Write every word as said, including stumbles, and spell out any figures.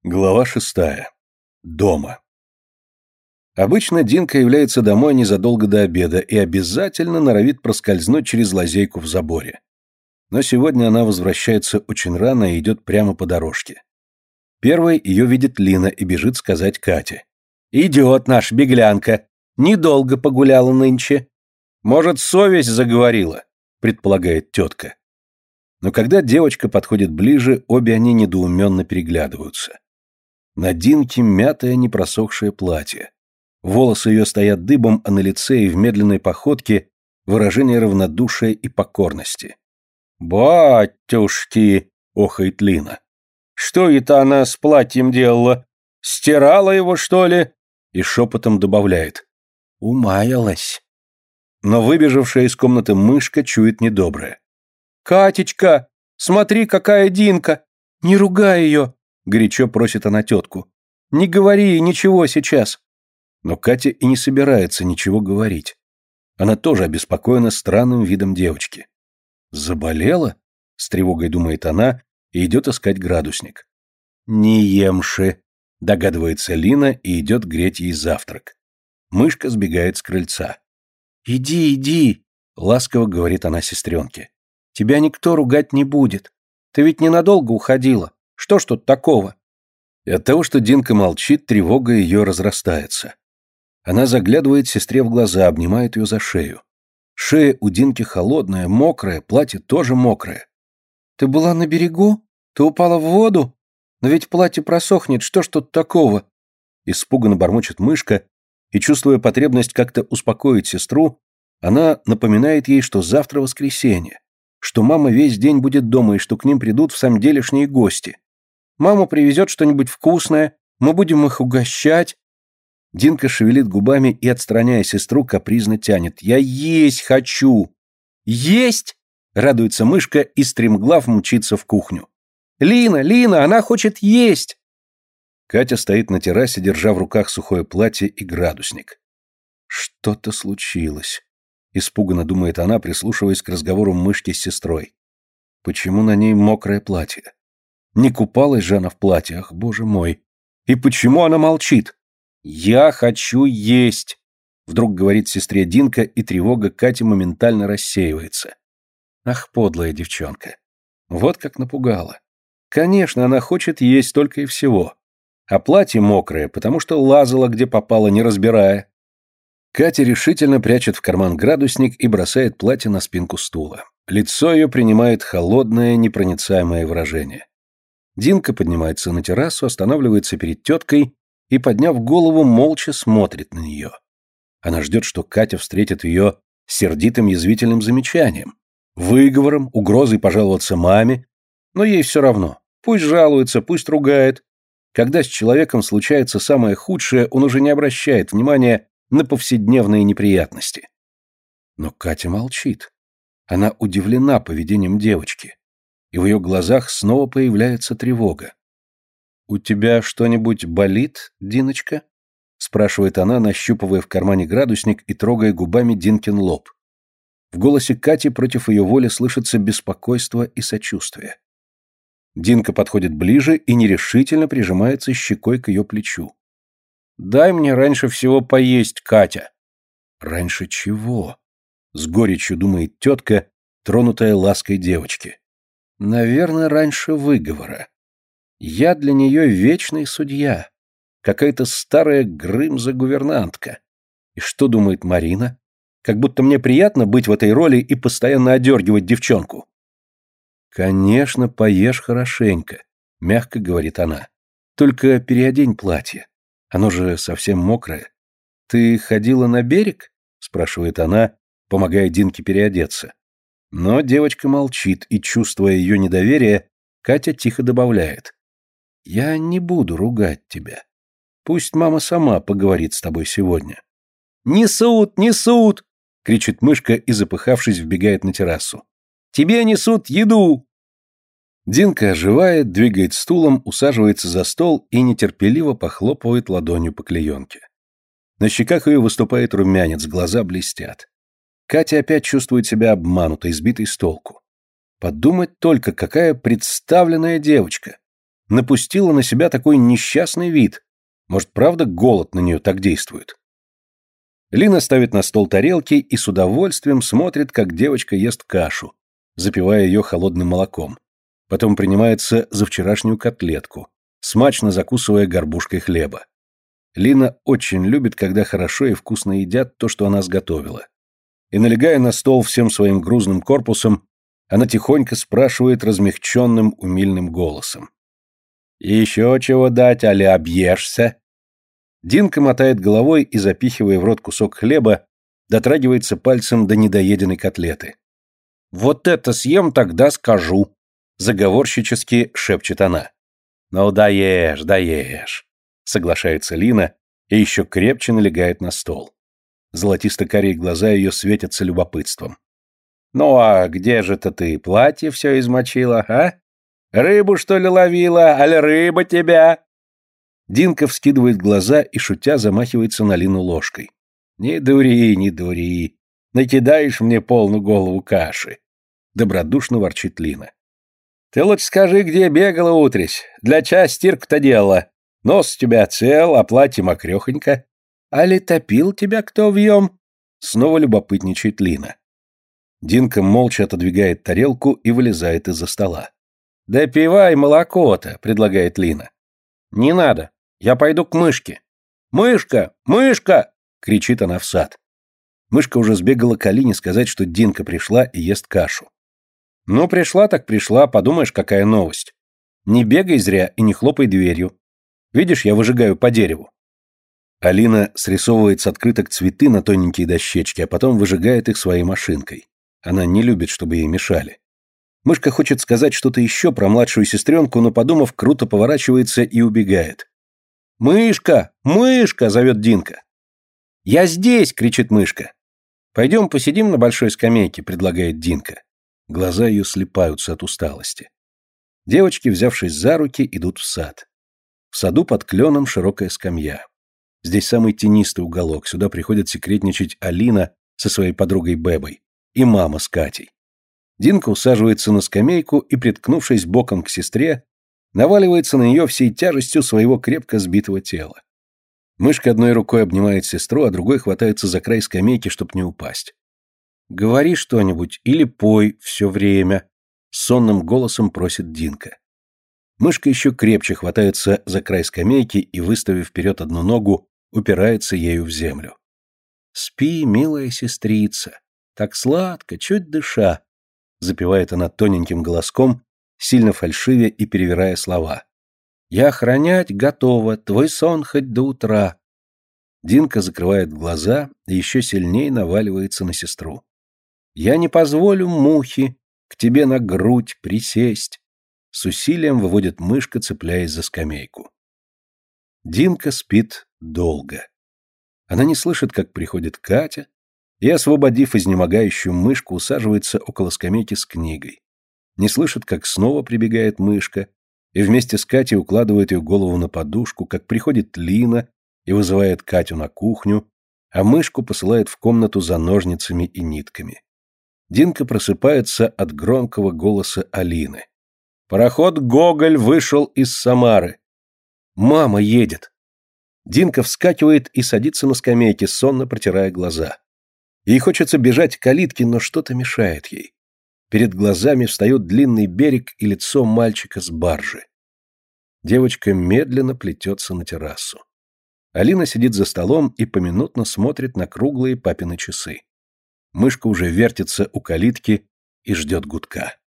Глава шестая. Дома. Обычно Динка является домой незадолго до обеда и обязательно норовит проскользнуть через лазейку в заборе. Но сегодня она возвращается очень рано и идет прямо по дорожке. Первой ее видит Лина и бежит сказать Кате. «Идет наша беглянка. Недолго погуляла нынче. Может, совесть заговорила», предполагает тетка. Но когда девочка подходит ближе, обе они недоуменно переглядываются. На Динке мятое непросохшее платье. Волосы ее стоят дыбом, а на лице и в медленной походке выражение равнодушия и покорности. «Батюшки!» — охает Лина. «Что это она с платьем делала? Стирала его, что ли?» И шепотом добавляет. «Умаялась». Но выбежавшая из комнаты мышка чует недоброе. «Катечка, смотри, какая Динка! Не ругай ее!» Горячо просит она тетку. «Не говори ей ничего сейчас». Но Катя и не собирается ничего говорить. Она тоже обеспокоена странным видом девочки. «Заболела?» — с тревогой думает она и идет искать градусник. «Не емши», — догадывается Лина и идет греть ей завтрак. Мышка сбегает с крыльца. «Иди, иди», — ласково говорит она сестренке. «Тебя никто ругать не будет. Ты ведь ненадолго уходила. Что ж тут такого?» И от того, что Динка молчит, тревога ее разрастается. Она заглядывает сестре в глаза, обнимает ее за шею. Шея у Динки холодная, мокрая, платье тоже мокрое. «Ты была на берегу? Ты упала в воду? Но ведь платье просохнет, что ж тут такого?» Испуганно бормочет мышка, и, чувствуя потребность как-то успокоить сестру, она напоминает ей, что завтра воскресенье, что мама весь день будет дома и что к ним придут в самом делешние гости. Мама привезет что-нибудь вкусное, мы будем их угощать. Динка шевелит губами и, отстраняя сестру, капризно тянет. «Я есть хочу!» «Есть!» — радуется мышка и стремглав мчится в кухню. «Лина, Лина, она хочет есть!» Катя стоит на террасе, держа в руках сухое платье и градусник. «Что-то случилось», — испуганно думает она, прислушиваясь к разговору мышки с сестрой. «Почему на ней мокрое платье? Не купалась же она в платье, ах, боже мой! И почему она молчит? Я хочу есть!» Вдруг говорит сестре Динка, и тревога Кати моментально рассеивается. Ах, подлая девчонка! Вот как напугала. Конечно, она хочет есть только и всего. А платье мокрое, потому что лазала, где попало, не разбирая. Катя решительно прячет в карман градусник и бросает платье на спинку стула. Лицо ее принимает холодное, непроницаемое выражение. Динка поднимается на террасу, останавливается перед теткой и, подняв голову, молча смотрит на нее. Она ждет, что Катя встретит ее сердитым язвительным замечанием, выговором, угрозой пожаловаться маме, но ей все равно. Пусть жалуется, пусть ругает. Когда с человеком случается самое худшее, он уже не обращает внимания на повседневные неприятности. Но Катя молчит. Она удивлена поведением девочки. И в ее глазах снова появляется тревога. «У тебя что-нибудь болит, Диночка?» — спрашивает она, нащупывая в кармане градусник и трогая губами Динкин лоб. В голосе Кати против ее воли слышится беспокойство и сочувствие. Динка подходит ближе и нерешительно прижимается щекой к ее плечу. «Дай мне раньше всего поесть, Катя». «Раньше чего?» — с горечью думает тетка, тронутая лаской девочки. «Наверное, раньше выговора. Я для нее вечный судья, какая-то старая Грымза-гувернантка. И что думает Марина? Как будто мне приятно быть в этой роли и постоянно одергивать девчонку». «Конечно, поешь хорошенько», — мягко говорит она. «Только переодень платье. Оно же совсем мокрое. Ты ходила на берег?» — спрашивает она, помогая Динке переодеться. Но девочка молчит, и, чувствуя ее недоверие, Катя тихо добавляет. «Я не буду ругать тебя. Пусть мама сама поговорит с тобой сегодня». «Несут, несут!» — кричит мышка и, запыхавшись, вбегает на террасу. «Тебе несут еду!» Динка оживает, двигает стулом, усаживается за стол и нетерпеливо похлопывает ладонью по клеенке. На щеках ее выступает румянец, глаза блестят. Катя опять чувствует себя обманутой, сбитой с толку. Подумать только, какая представленная девочка. напустила на себя такой несчастный вид? Может, правда, голод на нее так действует? Лина ставит на стол тарелки и с удовольствием смотрит, как девочка ест кашу, запивая ее холодным молоком. Потом принимается за вчерашнюю котлетку, смачно закусывая горбушкой хлеба. Лина очень любит, когда хорошо и вкусно едят то, что она сготовила. И, налегая на стол всем своим грузным корпусом, она тихонько спрашивает размягченным умильным голосом. «Еще чего дать, али объешься?» Динка мотает головой и, запихивая в рот кусок хлеба, дотрагивается пальцем до недоеденной котлеты. «Вот это съем, тогда скажу», — заговорщически шепчет она. «Ну, даешь, даешь», — соглашается Лина и еще крепче налегает на стол. Золотисто-карие глаза ее светятся любопытством. «Ну а где же-то ты платье все измочила, а? Рыбу, что ли, ловила, аль рыба тебя?» Динка вскидывает глаза и, шутя, замахивается на Лину ложкой. «Не дури, не дури, накидаешь мне полную голову каши», — добродушно ворчит Лина. «Ты лучше скажи, где бегала утрись, для ча стирку-то делала. Нос у тебя цел, а платье мокрехонько. Али топил тебя кто вьем?» Снова любопытничает Лина. Динка молча отодвигает тарелку и вылезает из-за стола. «Допивай молоко-то», — предлагает Лина. «Не надо. Я пойду к мышке». «Мышка! Мышка!» — кричит она в сад. Мышка уже сбегала к Алине сказать, что Динка пришла и ест кашу. «Ну, пришла так пришла, подумаешь, какая новость. Не бегай зря и не хлопай дверью. Видишь, я выжигаю по дереву». Алина срисовывает с открыток цветы на тоненькие дощечки, а потом выжигает их своей машинкой. Она не любит, чтобы ей мешали. Мышка хочет сказать что-то еще про младшую сестренку, но, подумав, круто поворачивается и убегает. «Мышка! Мышка!» — зовет Динка. «Я здесь!» — кричит Мышка. «Пойдем посидим на большой скамейке», — предлагает Динка. Глаза ее слипаются от усталости. Девочки, взявшись за руки, идут в сад. В саду под кленом широкая скамья. Здесь самый тенистый уголок, сюда приходят секретничать Алина со своей подругой Бебой и мама с Катей. Динка усаживается на скамейку и, приткнувшись боком к сестре, наваливается на нее всей тяжестью своего крепко сбитого тела. Мышка одной рукой обнимает сестру, а другой хватается за край скамейки, чтоб не упасть. «Говори что-нибудь или пой все время», — сонным голосом просит Динка. Мышка еще крепче хватается за край скамейки и, выставив вперед одну ногу, упирается ею в землю. «Спи, милая сестрица, так сладко, чуть дыша», — запевает она тоненьким голоском, сильно фальшивя и перевирая слова. «Я охранять готова, твой сон хоть до утра». Динка закрывает глаза и еще сильнее наваливается на сестру. «Я не позволю мухе к тебе на грудь присесть», — с усилием выводит Мышка, цепляясь за скамейку. Динка спит долго. Она не слышит, как приходит Катя, и, освободив изнемогающую Мышку, усаживается около скамейки с книгой. Не слышит, как снова прибегает Мышка, и вместе с Катей укладывает ее голову на подушку, как приходит Лина и вызывает Катю на кухню, а Мышку посылает в комнату за ножницами и нитками. Динка просыпается от громкого голоса Алины. «Пароход «Гоголь» вышел из Самары. Мама едет». Динка вскакивает и садится на скамейке, сонно протирая глаза. Ей хочется бежать к калитке, но что-то мешает ей. Перед глазами встает длинный берег и лицо мальчика с баржи. Девочка медленно плетется на террасу. Алина сидит за столом и поминутно смотрит на круглые папины часы. Мышка уже вертится у калитки и ждет гудка.